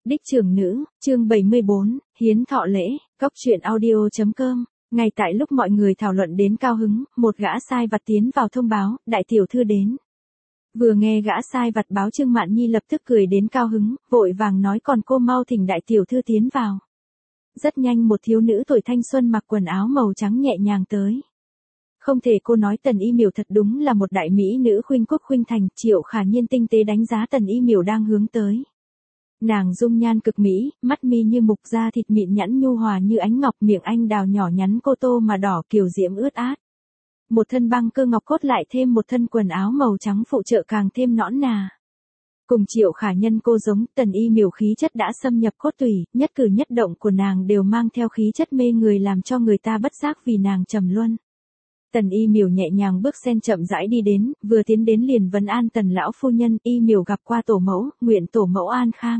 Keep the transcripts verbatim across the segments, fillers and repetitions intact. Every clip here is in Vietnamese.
Đích trưởng nữ, chương bảy mươi bốn, hiến thọ lễ, cốc truyện audio.com. Ngay tại lúc mọi người thảo luận đến cao hứng, một gã sai vặt tiến vào thông báo, đại tiểu thư đến. Vừa nghe gã sai vặt báo Trương Mạn Nhi lập tức cười đến cao hứng, vội vàng nói còn cô mau thỉnh đại tiểu thư tiến vào. Rất nhanh một thiếu nữ tuổi thanh xuân mặc quần áo màu trắng nhẹ nhàng tới. Không thể cô nói Tần Y Miểu thật đúng là một đại mỹ nữ khuynh quốc khuynh thành, Triệu Khả Nhiên tinh tế đánh giá Tần Y Miểu đang hướng tới. Nàng dung nhan cực mỹ, mắt mi như mục, da thịt mịn nhẵn nhu hòa như ánh ngọc, miệng anh đào nhỏ nhắn cô tô mà đỏ kiều diễm ướt át. Một thân băng cơ ngọc cốt lại thêm một thân quần áo màu trắng phụ trợ càng thêm nõn nà. Cùng Triệu Khả Nhân cô giống, Tần Y Miểu khí chất đã xâm nhập cốt tủy, nhất cử nhất động của nàng đều mang theo khí chất mê người làm cho người ta bất giác vì nàng trầm luân. Tần Y Miểu nhẹ nhàng bước sen chậm rãi đi đến, vừa tiến đến liền vấn an Tần lão phu nhân, Y Miểu gặp qua tổ mẫu, nguyện tổ mẫu an khang.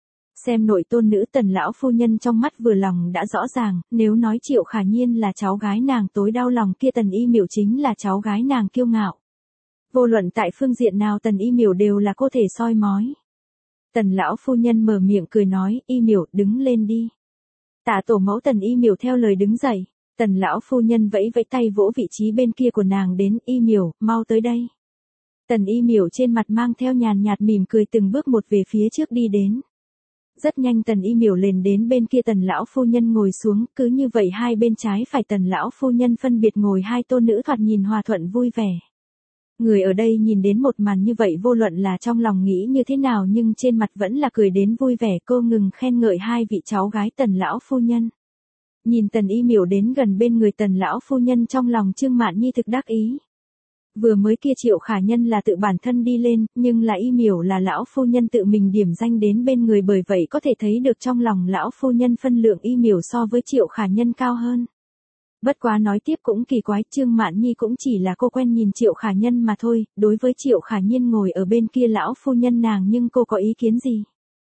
Xem nội tôn nữ Tần lão phu nhân trong mắt vừa lòng đã rõ ràng, nếu nói Triệu Khả Nhiên là cháu gái nàng tối đau lòng kia Tần Y Miểu chính là cháu gái nàng kiêu ngạo. Vô luận tại phương diện nào Tần Y Miểu đều là cô thể soi mói. Tần lão phu nhân mở miệng cười nói, Y Miểu đứng lên đi. Tạ tổ mẫu. Tần Y Miểu theo lời đứng dậy. Tần lão phu nhân vẫy vẫy tay vỗ vị trí bên kia của nàng đến, Y Miểu, mau tới đây. Tần Y Miểu trên mặt mang theo nhàn nhạt mỉm cười từng bước một về phía trước đi đến. Rất nhanh Tần Y Miểu lên đến bên kia Tần lão phu nhân ngồi xuống, cứ như vậy hai bên trái phải Tần lão phu nhân phân biệt ngồi hai tôn nữ thoạt nhìn hòa thuận vui vẻ. Người ở đây nhìn đến một màn như vậy vô luận là trong lòng nghĩ như thế nào nhưng trên mặt vẫn là cười đến vui vẻ, cô ngừng khen ngợi hai vị cháu gái Tần lão phu nhân. Nhìn Tần Y Miểu đến gần bên người Tần lão phu nhân trong lòng Trương Mạn Nhi thực đắc ý. Vừa mới kia Triệu Khả Nhân là tự bản thân đi lên, nhưng là Y Miểu là lão phu nhân tự mình điểm danh đến bên người, bởi vậy có thể thấy được trong lòng lão phu nhân phân lượng Y Miểu so với Triệu Khả Nhân cao hơn. Bất quá nói tiếp cũng kỳ quái, Trương Mạn Nhi cũng chỉ là cô quen nhìn Triệu Khả Nhân mà thôi, đối với Triệu Khả Nhiên ngồi ở bên kia lão phu nhân nàng nhưng cô có ý kiến gì?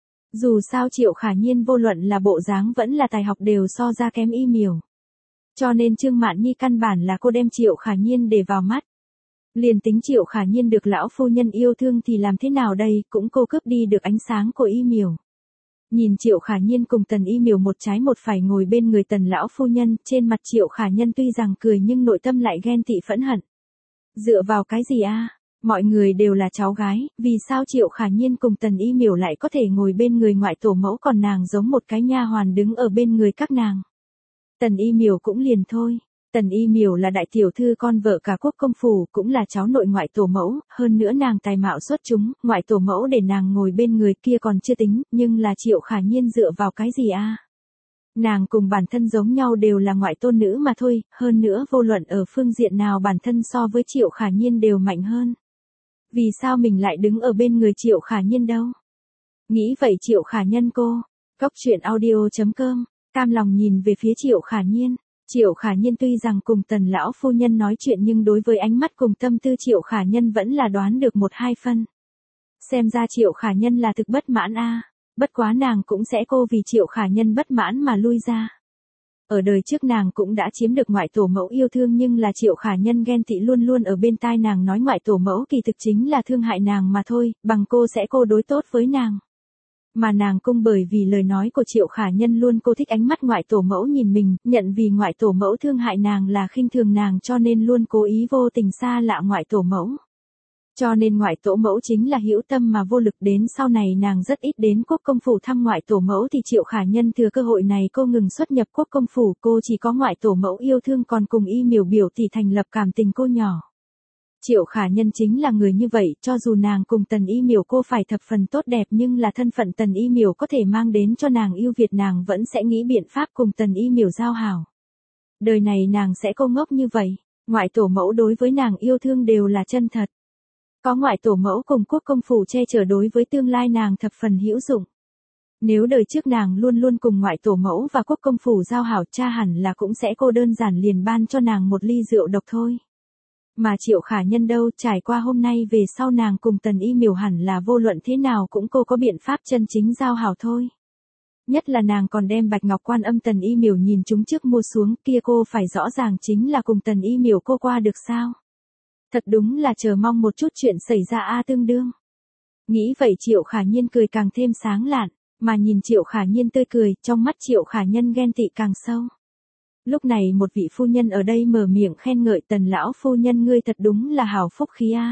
Dù sao Triệu Khả Nhiên vô luận là bộ dáng vẫn là tài học đều so ra kém Y Miểu. Cho nên Trương Mạn Nhi căn bản là cô đem Triệu Khả Nhiên để vào mắt. Liền tính Triệu Khả Nhiên được lão phu nhân yêu thương thì làm thế nào đây, cũng cô cướp đi được ánh sáng của Y Miểu. Nhìn Triệu Khả Nhiên cùng Tần Y Miểu một trái một phải ngồi bên người Tần lão phu nhân, trên mặt Triệu Khả Nhân tuy rằng cười nhưng nội tâm lại ghen tị phẫn hận. Dựa vào cái gì a? Mọi người đều là cháu gái, vì sao Triệu Khả Nhiên cùng Tần Y Miểu lại có thể ngồi bên người ngoại tổ mẫu còn nàng giống một cái nha hoàn đứng ở bên người các nàng. Tần Y Miểu cũng liền thôi. Tần Y Miểu là đại tiểu thư con vợ cả quốc công phủ, cũng là cháu nội ngoại tổ mẫu, hơn nữa nàng tài mạo xuất chúng, ngoại tổ mẫu để nàng ngồi bên người kia còn chưa tính, nhưng là Triệu Khả Nhiên dựa vào cái gì a? Nàng cùng bản thân giống nhau đều là ngoại tôn nữ mà thôi, hơn nữa vô luận ở phương diện nào bản thân so với Triệu Khả Nhiên đều mạnh hơn. Vì sao mình lại đứng ở bên người Triệu Khả Nhiên đâu? Nghĩ vậy Triệu Khả Nhân cô, cốc truyện audio.com, cam lòng nhìn về phía Triệu Khả Nhiên. Triệu Khả Nhiên tuy rằng cùng Tần lão phu nhân nói chuyện nhưng đối với ánh mắt cùng tâm tư Triệu Khả Nhân vẫn là đoán được một hai phân. Xem ra Triệu Khả Nhân là thực bất mãn a, bất quá nàng cũng sẽ cô vì Triệu Khả Nhân bất mãn mà lui ra. Ở đời trước nàng cũng đã chiếm được ngoại tổ mẫu yêu thương nhưng là Triệu Khả Nhân ghen tị luôn luôn ở bên tai nàng nói ngoại tổ mẫu kỳ thực chính là thương hại nàng mà thôi, bằng cô sẽ cô đối tốt với nàng. Mà nàng cung bởi vì lời nói của Triệu Khả Nhân luôn cô thích ánh mắt ngoại tổ mẫu nhìn mình, nhận vì ngoại tổ mẫu thương hại nàng là khinh thường nàng cho nên luôn cố ý vô tình xa lạ ngoại tổ mẫu. Cho nên ngoại tổ mẫu chính là hữu tâm mà vô lực, đến sau này nàng rất ít đến quốc công phủ thăm ngoại tổ mẫu thì Triệu Khả Nhân thừa cơ hội này cô ngừng xuất nhập quốc công phủ, cô chỉ có ngoại tổ mẫu yêu thương còn cùng Y Miểu biểu thì thành lập cảm tình cô nhỏ. Triệu Khả Nhân chính là người như vậy, cho dù nàng cùng Tần Y Miểu cô phải thập phần tốt đẹp nhưng là thân phận Tần Y Miểu có thể mang đến cho nàng ưu việt nàng vẫn sẽ nghĩ biện pháp cùng Tần Y Miểu giao hảo. Đời này nàng sẽ cô ngốc như vậy, ngoại tổ mẫu đối với nàng yêu thương đều là chân thật. Có ngoại tổ mẫu cùng quốc công phủ che chở đối với tương lai nàng thập phần hữu dụng. Nếu đời trước nàng luôn luôn cùng ngoại tổ mẫu và quốc công phủ giao hảo cha hẳn là cũng sẽ cô đơn giản liền ban cho nàng một ly rượu độc thôi. Mà Triệu Khả Nhân đâu, trải qua hôm nay về sau nàng cùng Tần Y Miểu hẳn là vô luận thế nào cũng cô có biện pháp chân chính giao hảo thôi. Nhất là nàng còn đem bạch ngọc quan âm Tần Y Miểu nhìn chúng trước mua xuống, kia cô phải rõ ràng chính là cùng Tần Y Miểu cô qua được sao. Thật đúng là chờ mong một chút chuyện xảy ra a tương đương. Nghĩ vậy Triệu Khả Nhiên cười càng thêm sáng lạn. Mà nhìn Triệu Khả Nhiên tươi cười, trong mắt Triệu Khả Nhân ghen tị càng sâu. Lúc này một vị phu nhân ở đây mở miệng khen ngợi Tần lão phu nhân ngươi thật đúng là hảo phúc khí a.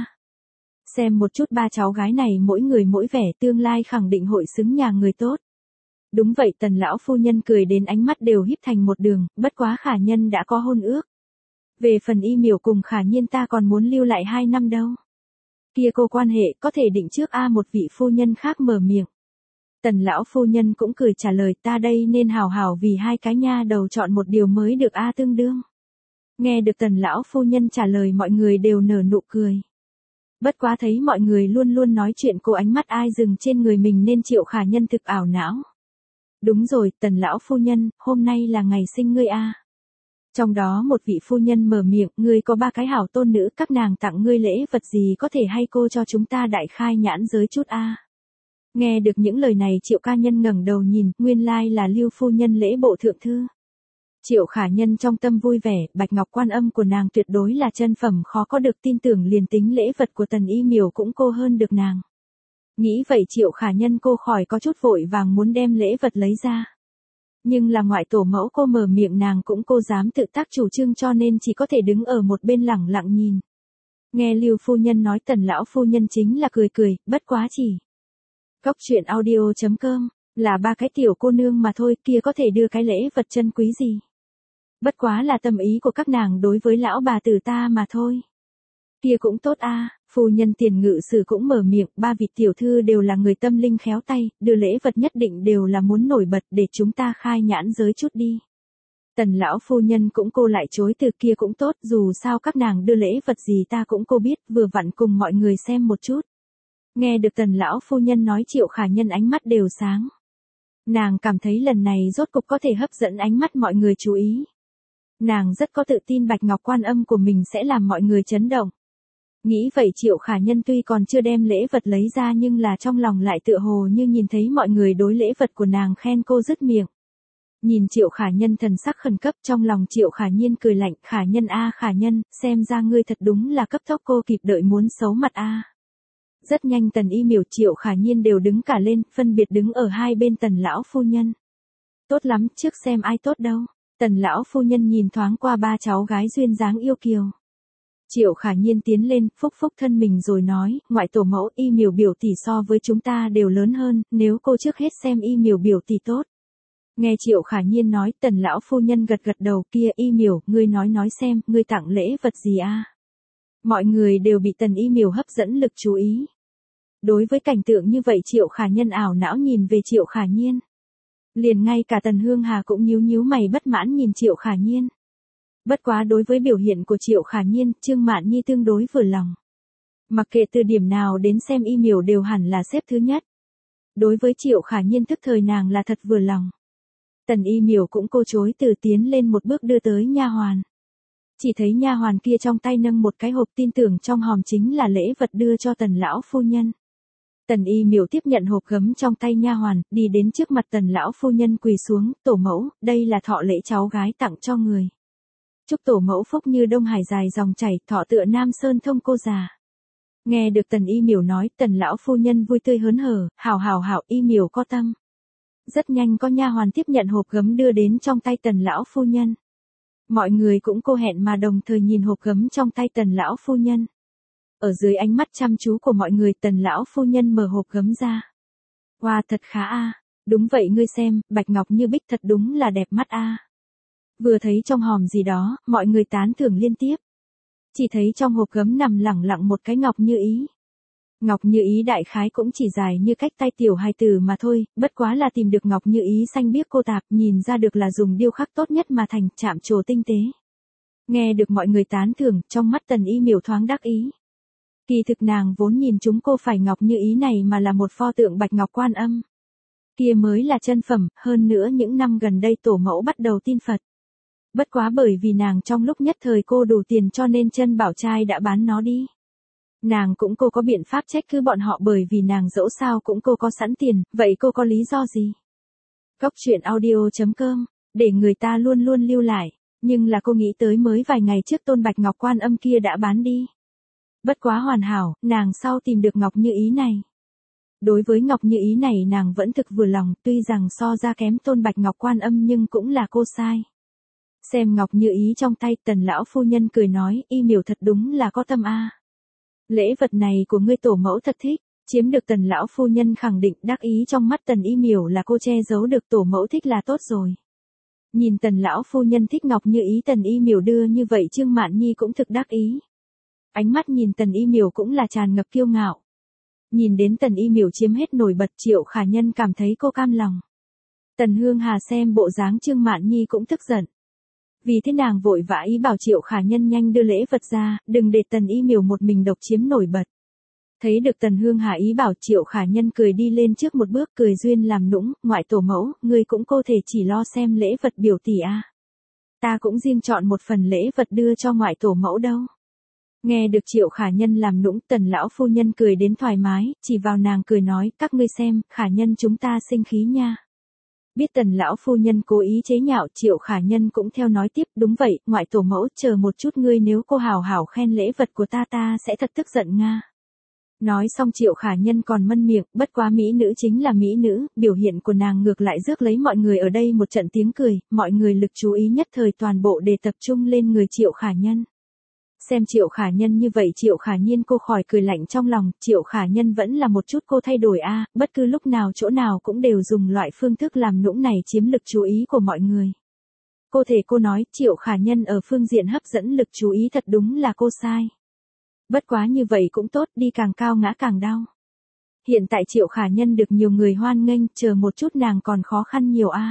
Xem một chút ba cháu gái này mỗi người mỗi vẻ tương lai khẳng định hội xứng nhà người tốt. Đúng vậy Tần lão phu nhân cười đến ánh mắt đều híp thành một đường, bất quá Khả Nhân đã có hôn ước. Về phần Y Miểu cùng Khả Nhiên ta còn muốn lưu lại hai năm đâu. Kia cô quan hệ có thể định trước a một vị phu nhân khác mở miệng. Tần lão phu nhân cũng cười trả lời ta đây nên hào hào vì hai cái nha đầu chọn một điều mới được a tương đương. Nghe được tần lão phu nhân trả lời mọi người đều nở nụ cười. Bất quá thấy mọi người luôn luôn nói chuyện cô ánh mắt ai dừng trên người mình nên Triệu Khả Nhân thực ảo não. Đúng rồi tần lão phu nhân, hôm nay là ngày sinh ngươi a. Trong đó một vị phu nhân mở miệng, ngươi có ba cái hảo tôn nữ, các nàng tặng ngươi lễ vật gì có thể hay cô cho chúng ta đại khai nhãn giới chút a. Nghe được những lời này Triệu Ca Nhân ngẩng đầu nhìn, nguyên lai là Lưu phu nhân lễ bộ thượng thư. Triệu Khả Nhân trong tâm vui vẻ, bạch ngọc quan âm của nàng tuyệt đối là chân phẩm khó có được tin tưởng liền tính lễ vật của Tần Y Miểu cũng cô hơn được nàng. Nghĩ vậy Triệu Khả Nhân cô khỏi có chút vội vàng muốn đem lễ vật lấy ra. Nhưng là ngoại tổ mẫu cô mở miệng nàng cũng cô dám tự tác chủ trương cho nên chỉ có thể đứng ở một bên lẳng lặng nhìn. Nghe Lưu phu nhân nói Tần lão phu nhân chính là cười cười, bất quá chỉ. Cóc truyện audio chấm com, là ba cái tiểu cô nương mà thôi kia có thể đưa cái lễ vật chân quý gì. Bất quá là tâm ý của các nàng đối với lão bà tử ta mà thôi. Kia cũng tốt a. Phu nhân Tiền Ngự Sử cũng mở miệng, ba vị tiểu thư đều là người tâm linh khéo tay, đưa lễ vật nhất định đều là muốn nổi bật để chúng ta khai nhãn giới chút đi. Tần lão phu nhân cũng cô lại chối từ kia cũng tốt, dù sao các nàng đưa lễ vật gì ta cũng cô biết, vừa vặn cùng mọi người xem một chút. Nghe được tần lão phu nhân nói Triệu Khả Nhân ánh mắt đều sáng. Nàng cảm thấy lần này rốt cục có thể hấp dẫn ánh mắt mọi người chú ý. Nàng rất có tự tin bạch ngọc quan âm của mình sẽ làm mọi người chấn động. Nghĩ vậy Triệu Khả Nhân tuy còn chưa đem lễ vật lấy ra nhưng là trong lòng lại tựa hồ như nhìn thấy mọi người đối lễ vật của nàng khen cô dứt miệng. Nhìn Triệu Khả Nhân thần sắc khẩn cấp trong lòng Triệu Khả Nhiên cười lạnh, Khả Nhân a Khả Nhân, xem ra ngươi thật đúng là cấp tốc cô kịp đợi muốn xấu mặt a. Rất nhanh Tần Y Miểu Triệu Khả Nhiên đều đứng cả lên, phân biệt đứng ở hai bên Tần lão phu nhân. Tốt lắm, trước xem ai tốt đâu. Tần lão phu nhân nhìn thoáng qua ba cháu gái duyên dáng yêu kiều. Triệu Khả Nhiên tiến lên, phúc phúc thân mình rồi nói, ngoại tổ mẫu Y Miểu biểu tỷ so với chúng ta đều lớn hơn, nếu cô trước hết xem Y Miểu biểu tỷ tốt. Nghe Triệu Khả Nhiên nói, Tần lão phu nhân gật gật đầu, kia Y Miểu, ngươi nói nói xem, ngươi tặng lễ vật gì a? Mọi người đều bị Tần Y Miểu hấp dẫn lực chú ý. Đối với cảnh tượng như vậy Triệu Khả Nhân ảo não nhìn về Triệu Khả Nhiên. Liền ngay cả Tần Hương Hà cũng nhíu nhíu mày bất mãn nhìn Triệu Khả Nhiên. Bất quá đối với biểu hiện của Triệu Khả Nhiên, Trương Mạn Nhi tương đối vừa lòng. Mặc kệ từ điểm nào đến xem Y Miểu đều hẳn là xếp thứ nhất. Đối với Triệu Khả Nhiên tức thời nàng là thật vừa lòng. Tần Y Miểu cũng cô chối từ tiến lên một bước đưa tới nha hoàn. Chỉ thấy nha hoàn kia trong tay nâng một cái hộp tin tưởng trong hòm chính là lễ vật đưa cho Tần lão phu nhân. Tần Y Miểu tiếp nhận hộp gấm trong tay nha hoàn, đi đến trước mặt Tần lão phu nhân quỳ xuống, tổ mẫu, đây là thọ lễ cháu gái tặng cho người. Chúc tổ mẫu phúc như đông hải dài dòng chảy, thọ tựa Nam Sơn thông cô già. Nghe được Tần Y Miểu nói, Tần lão phu nhân vui tươi hớn hở, hảo hảo hảo Y Miểu có tâm. Rất nhanh có nha hoàn tiếp nhận hộp gấm đưa đến trong tay Tần lão phu nhân. Mọi người cũng cô hẹn mà đồng thời nhìn hộp gấm trong tay Tần lão phu nhân. Ở dưới ánh mắt chăm chú của mọi người Tần lão phu nhân mở hộp gấm ra. Wow thật khá a, đúng vậy ngươi xem, bạch ngọc như bích thật đúng là đẹp mắt a. Vừa thấy trong hòm gì đó, mọi người tán thưởng liên tiếp. Chỉ thấy trong hộp gấm nằm lẳng lặng một cái ngọc như ý. Ngọc như ý đại khái cũng chỉ dài như cách tay tiểu hài tử mà thôi, bất quá là tìm được ngọc như ý xanh biếc cô tạp, nhìn ra được là dùng điêu khắc tốt nhất mà thành, chạm trổ tinh tế. Nghe được mọi người tán thưởng, trong mắt Tần Y Miểu thoáng đắc ý. Kỳ thực nàng vốn nhìn chúng cô phải ngọc như ý này mà là một pho tượng bạch ngọc quan âm. Kia mới là chân phẩm, hơn nữa những năm gần đây tổ mẫu bắt đầu tin Phật. Bất quá bởi vì nàng trong lúc nhất thời cô đủ tiền cho nên chân bảo trai đã bán nó đi. Nàng cũng cô có biện pháp trách cứ bọn họ bởi vì nàng dẫu sao cũng cô có sẵn tiền, vậy cô có lý do gì? Cóc truyện audio chấm com, để người ta luôn luôn lưu lại, nhưng là cô nghĩ tới mới vài ngày trước tôn bạch ngọc quan âm kia đã bán đi. Bất quá hoàn hảo, nàng sau tìm được ngọc như ý này. Đối với Ngọc Như Ý này nàng vẫn thực vừa lòng, tuy rằng so ra kém Tôn Bạch Ngọc Quan Âm nhưng cũng là cô sai. Xem Ngọc Như Ý trong tay, Tần lão phu nhân cười nói, y miểu thật đúng là có tâm a. Lễ vật này của ngươi tổ mẫu thật thích, chiếm được Tần lão phu nhân khẳng định, đắc ý trong mắt Tần y miểu là cô che giấu được tổ mẫu thích là tốt rồi. Nhìn Tần lão phu nhân thích Ngọc Như Ý, Tần y miểu đưa như vậy Trương Mạn Nhi cũng thực đắc ý. Ánh mắt nhìn Tần y miểu cũng là tràn ngập kiêu ngạo. Nhìn đến Tần y miểu chiếm hết nổi bật, Triệu Khả Nhân cảm thấy cô cam lòng. Tần Hương Hà xem bộ dáng Trương Mạn Nhi cũng tức giận. Vì thế nàng vội vã ý bảo Triệu Khả Nhân nhanh đưa lễ vật ra, đừng để Tần y miểu một mình độc chiếm nổi bật. Thấy được Tần Hương Hà ý bảo, Triệu Khả Nhân cười đi lên trước một bước, cười duyên làm nũng, ngoại tổ mẫu, ngươi cũng cô thể chỉ lo xem lễ vật biểu tỷ a. Ta cũng riêng chọn một phần lễ vật đưa cho ngoại tổ mẫu đâu. Nghe được Triệu Khả Nhân làm nũng, Tần lão phu nhân cười đến thoải mái, chỉ vào nàng cười nói, các ngươi xem, Khả Nhân chúng ta sinh khí nha. Biết Tần lão phu nhân cố ý chế nhạo, Triệu Khả Nhân cũng theo nói tiếp, đúng vậy, ngoại tổ mẫu, chờ một chút, ngươi nếu cô hào hảo khen lễ vật của ta ta sẽ thật tức giận nga. Nói xong Triệu Khả Nhân còn mân miệng, bất quá mỹ nữ chính là mỹ nữ, biểu hiện của nàng ngược lại rước lấy mọi người ở đây một trận tiếng cười, mọi người lực chú ý nhất thời toàn bộ để tập trung lên người Triệu Khả Nhân. Xem Triệu Khả Nhân như vậy, Triệu Khả Nhiên cô khỏi cười lạnh trong lòng, Triệu Khả Nhân vẫn là một chút cô thay đổi a, bất cứ lúc nào chỗ nào cũng đều dùng loại phương thức làm nũng này chiếm lực chú ý của mọi người. Cô thể cô nói, Triệu Khả Nhân ở phương diện hấp dẫn lực chú ý thật đúng là cô sai. Bất quá như vậy cũng tốt, đi càng cao ngã càng đau. Hiện tại Triệu Khả Nhân được nhiều người hoan nghênh, chờ một chút nàng còn khó khăn nhiều a.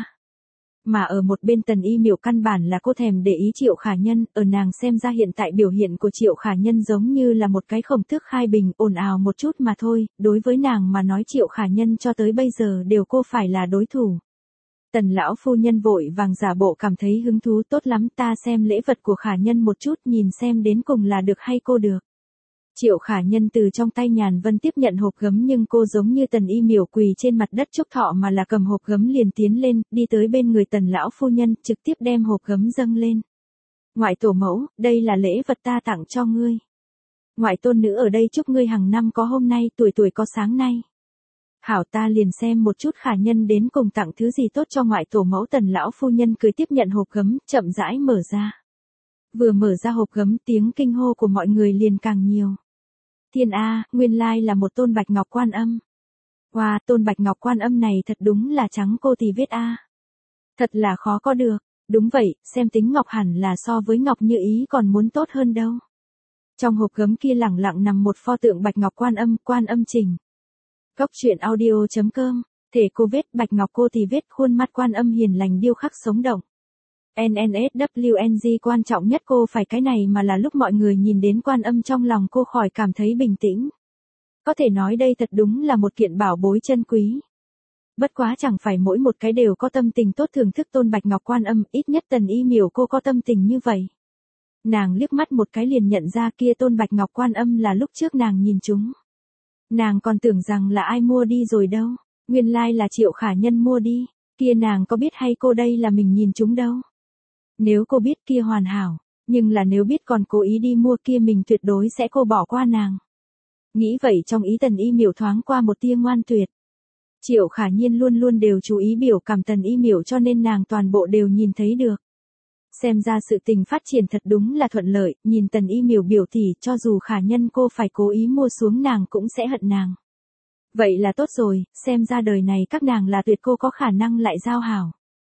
Mà ở một bên Tần y miểu căn bản là cô thèm để ý Triệu Khả Nhân, ở nàng xem ra hiện tại biểu hiện của Triệu Khả Nhân giống như là một cái khổng tước khai bình, ồn ào một chút mà thôi, đối với nàng mà nói Triệu Khả Nhân cho tới bây giờ đều cô phải là đối thủ. Tần lão phu nhân vội vàng giả bộ cảm thấy hứng thú, tốt lắm, ta xem lễ vật của Khả Nhân một chút, nhìn xem đến cùng là được hay cô được. Triệu Khả Nhân từ trong tay Nhàn Vân tiếp nhận hộp gấm, nhưng cô giống như Tần y miểu quỳ trên mặt đất chúc thọ mà là cầm hộp gấm liền tiến lên, đi tới bên người Tần lão phu nhân, trực tiếp đem hộp gấm dâng lên. Ngoại tổ mẫu, đây là lễ vật ta tặng cho ngươi. Ngoại tôn nữ ở đây chúc ngươi hàng năm có hôm nay, tuổi tuổi có sáng nay. Hảo, ta liền xem một chút Khả Nhân đến cùng tặng thứ gì tốt cho ngoại tổ mẫu. Tần lão phu nhân cười tiếp nhận hộp gấm, chậm rãi mở ra. Vừa mở ra hộp gấm, tiếng kinh hô của mọi người liền càng nhiều. Thiên A, nguyên lai là một tôn Bạch Ngọc Quan Âm. Wow, tôn Bạch Ngọc Quan Âm này thật đúng là trắng cô thì viết A. Thật là khó có được. Đúng vậy, xem tính ngọc hẳn là so với Ngọc Như Ý còn muốn tốt hơn đâu. Trong hộp gấm kia lẳng lặng nằm một pho tượng Bạch Ngọc Quan Âm, Quan Âm Trình. Góc truyện audio chấm com, thể cô vết Bạch Ngọc cô thì vết, khuôn mặt Quan Âm hiền lành điêu khắc sống động. en en ét vê en giê quan trọng nhất cô phải cái này mà là lúc mọi người nhìn đến Quan Âm trong lòng cô khỏi cảm thấy bình tĩnh. Có thể nói đây thật đúng là một kiện bảo bối chân quý. Bất quá chẳng phải mỗi một cái đều có tâm tình tốt thưởng thức tôn Bạch Ngọc Quan Âm, ít nhất Tần y miểu cô có tâm tình như vậy. Nàng liếc mắt một cái liền nhận ra kia tôn Bạch Ngọc Quan Âm là lúc trước nàng nhìn chúng. Nàng còn tưởng rằng là ai mua đi rồi đâu, nguyên lai là Triệu Khả Nhân mua đi, kia nàng có biết hay cô đây là mình nhìn chúng đâu. Nếu cô biết kia hoàn hảo, nhưng là nếu biết còn cố ý đi mua kia mình tuyệt đối sẽ cô bỏ qua nàng. Nghĩ vậy trong ý Tần y miểu thoáng qua một tia ngoan tuyệt. Triệu Khả Nhiên luôn luôn đều chú ý biểu cảm Tần y miểu cho nên nàng toàn bộ đều nhìn thấy được. Xem ra sự tình phát triển thật đúng là thuận lợi, nhìn Tần y miểu biểu thì cho dù Khả Nhân cô phải cố ý mua xuống nàng cũng sẽ hận nàng. Vậy là tốt rồi, xem ra đời này các nàng là tuyệt cô có khả năng lại giao hảo.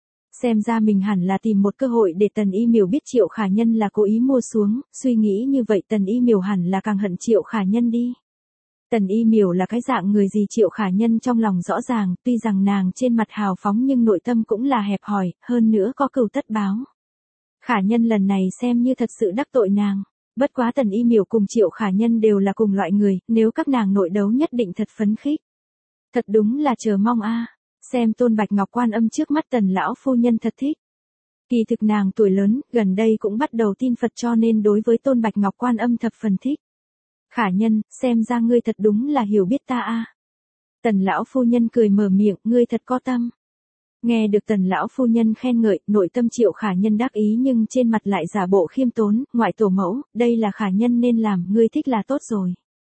Xem ra mình hẳn là tìm một cơ hội để Tần y miểu biết Triệu Khả Nhân là cố ý mua xuống, suy nghĩ như vậy Tần y miểu hẳn là càng hận Triệu Khả Nhân đi. Tần y miểu là cái dạng người gì Triệu Khả Nhân trong lòng rõ ràng, tuy rằng nàng trên mặt hào phóng nhưng nội tâm cũng là hẹp hòi, hơn nữa có cừu tất báo. Khả Nhân lần này xem như thật sự đắc tội nàng. Bất quá Tần y miểu cùng Triệu Khả Nhân đều là cùng loại người, nếu các nàng nội đấu nhất định thật phấn khích. Thật đúng là chờ mong a. Xem tôn Bạch Ngọc Quan Âm trước mắt Tần lão phu nhân thật thích. Kỳ thực nàng tuổi lớn, gần đây cũng bắt đầu tin Phật cho nên đối với tôn Bạch Ngọc Quan Âm thập phần thích. Khả Nhân, xem ra ngươi thật đúng là hiểu biết ta a. Tần lão phu nhân cười mở miệng, ngươi thật có tâm. Nghe được Tần lão phu nhân khen ngợi, nội tâm Triệu Khả Nhân đắc ý nhưng trên mặt lại giả bộ khiêm tốn, ngoại tổ mẫu, đây là Khả Nhân nên làm, ngươi thích là tốt rồi.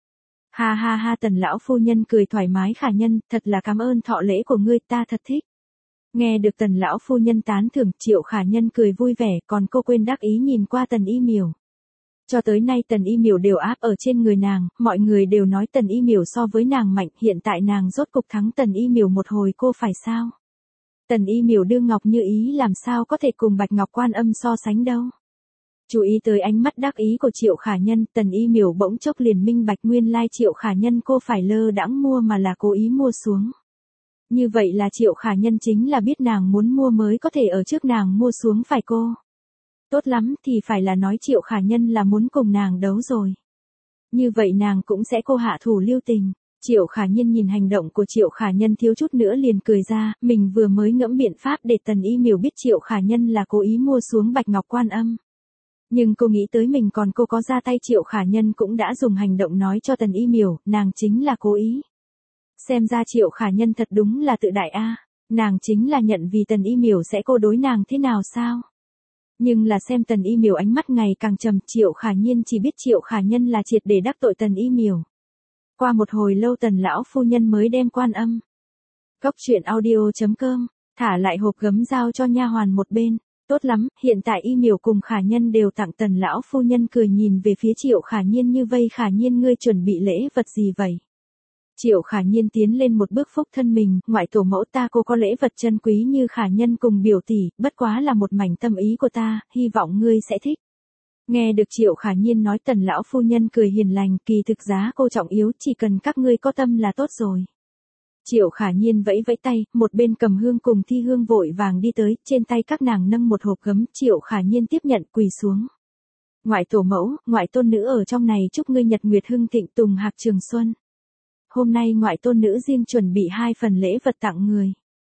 Ha ha ha, Tần lão phu nhân cười thoải mái, Khả Nhân, thật là cảm ơn thọ lễ của ngươi, ta thật thích. Nghe được Tần lão phu nhân tán thưởng, Triệu Khả Nhân cười vui vẻ, còn cô quên đắc ý nhìn qua Tần Y Miểu. Cho tới nay Tần Y Miểu đều áp ở trên người nàng, mọi người đều nói Tần Y Miểu so với nàng mạnh, hiện tại nàng rốt cục thắng Tần Y Miểu một hồi, cô phải sao? Tần Y Miểu đương Ngọc Như Ý làm sao có thể cùng Bạch Ngọc Quan Âm so sánh đâu. Chú ý tới ánh mắt đắc ý của Triệu Khả Nhân, Tần Y Miểu bỗng chốc liền minh bạch nguyên lai Triệu Khả Nhân cô phải lơ đãng mua mà là cố ý mua xuống. Như vậy là Triệu Khả Nhân chính là biết nàng muốn mua mới có thể ở trước nàng mua xuống phải cô. Tốt lắm, thì phải là nói Triệu Khả Nhân là muốn cùng nàng đấu rồi. Như vậy nàng cũng sẽ cô hạ thủ lưu tình. Triệu Khả Nhiên nhìn hành động của Triệu Khả Nhân thiếu chút nữa liền cười ra, mình vừa mới ngẫm biện pháp để Tần Y Miểu biết Triệu Khả Nhân là cố ý mua xuống Bạch Ngọc Quan Âm. Nhưng cô nghĩ tới mình còn cô có ra tay, Triệu Khả Nhân cũng đã dùng hành động nói cho Tần Y Miểu, nàng chính là cố ý. Xem ra Triệu Khả Nhân thật đúng là tự đại a, nàng chính là nhận vì Tần Y Miểu sẽ cô đối nàng thế nào sao? Nhưng là xem Tần Y Miểu ánh mắt ngày càng trầm, Triệu Khả Nhiên chỉ biết Triệu Khả Nhân là triệt để đắc tội Tần Y Miểu. Qua một hồi lâu Tần lão phu nhân mới đem Quan Âm Cốc truyện audio chấm com thả lại hộp gấm giao cho nha hoàn một bên. Tốt lắm, hiện tại Y Miểu cùng Khả Nhân đều tặng. Tần lão phu nhân cười nhìn về phía Triệu Khả Nhiên, như vây Khả Nhiên ngươi chuẩn bị lễ vật gì vậy? Triệu Khả Nhiên tiến lên một bước phúc thân mình, ngoại tổ mẫu ta cô có lễ vật chân quý như Khả Nhân cùng biểu tỷ, bất quá là một mảnh tâm ý của ta, hy vọng ngươi sẽ thích. Nghe được Triệu Khả Nhiên nói, Tần lão phu nhân cười hiền lành, kỳ thực giá cô trọng yếu, chỉ cần các ngươi có tâm là tốt rồi. Triệu Khả Nhiên vẫy vẫy tay, một bên cầm hương cùng thi hương vội vàng đi tới, trên tay các nàng nâng một hộp gấm, Triệu Khả Nhiên tiếp nhận quỳ xuống. Ngoại tổ mẫu, ngoại tôn nữ ở trong này chúc ngươi nhật nguyệt hưng thịnh, tùng hạc trường xuân. Hôm nay ngoại tôn nữ riêng chuẩn bị hai phần lễ vật tặng người.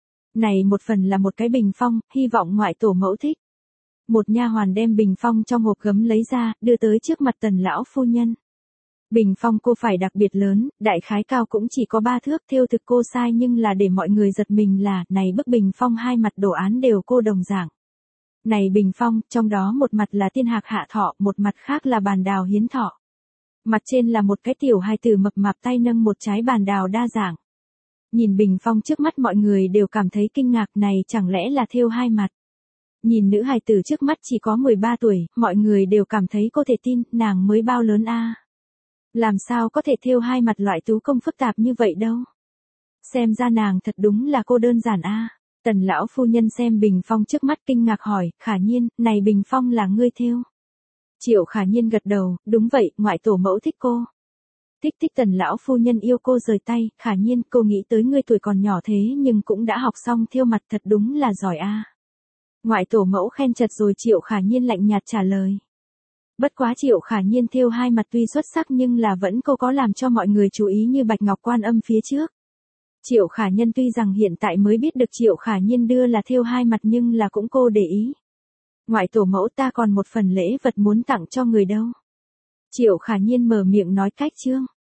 Này một phần là một cái bình phong, hy vọng ngoại tổ mẫu thích. Một nha hoàn đem bình phong trong hộp gấm lấy ra, đưa tới trước mặt Tần lão phu nhân. Bình phong cô phải đặc biệt lớn, đại khái cao cũng chỉ có ba thước, thêu thực cô sai nhưng là để mọi người giật mình là, này bức bình phong hai mặt đồ án đều cô đồng dạng. Này bình phong, trong đó một mặt là tiên hạc hạ thọ, một mặt khác là bàn đào hiến thọ. Mặt trên là một cái tiểu hài tử mập mạp tay nâng một trái bàn đào đa dạng. Nhìn bình phong trước mắt mọi người đều cảm thấy kinh ngạc, này chẳng lẽ là thêu hai mặt. Nhìn nữ hài tử trước mắt chỉ có mười ba tuổi, mọi người đều cảm thấy cô thể tin, nàng mới bao lớn a? Làm sao có thể thêu hai mặt loại tú công phức tạp như vậy đâu. Xem ra nàng thật đúng là cô đơn giản a. Tần lão phu nhân xem bình phong trước mắt kinh ngạc hỏi, Khả Nhiên, này bình phong là ngươi thêu? Triệu Khả Nhiên gật đầu, đúng vậy, ngoại tổ mẫu thích cô. Thích thích. Tần lão phu nhân yêu cô rời tay, Khả Nhiên, cô nghĩ tới ngươi tuổi còn nhỏ thế nhưng cũng đã học xong thêu mặt, thật đúng là giỏi a. Ngoại tổ mẫu khen chật rồi, Triệu Khả Nhiên lạnh nhạt trả lời. Bất quá Triệu Khả Nhiên thêu hai mặt tuy xuất sắc nhưng là vẫn cô có làm cho mọi người chú ý như Bạch Ngọc Quan Âm phía trước. Triệu Khả Nhân tuy rằng hiện tại mới biết được Triệu Khả Nhiên đưa là thêu hai mặt nhưng là cũng cô để ý. Ngoại tổ mẫu ta còn một phần lễ vật muốn tặng cho người đâu. Triệu Khả Nhiên mở miệng nói cách chương.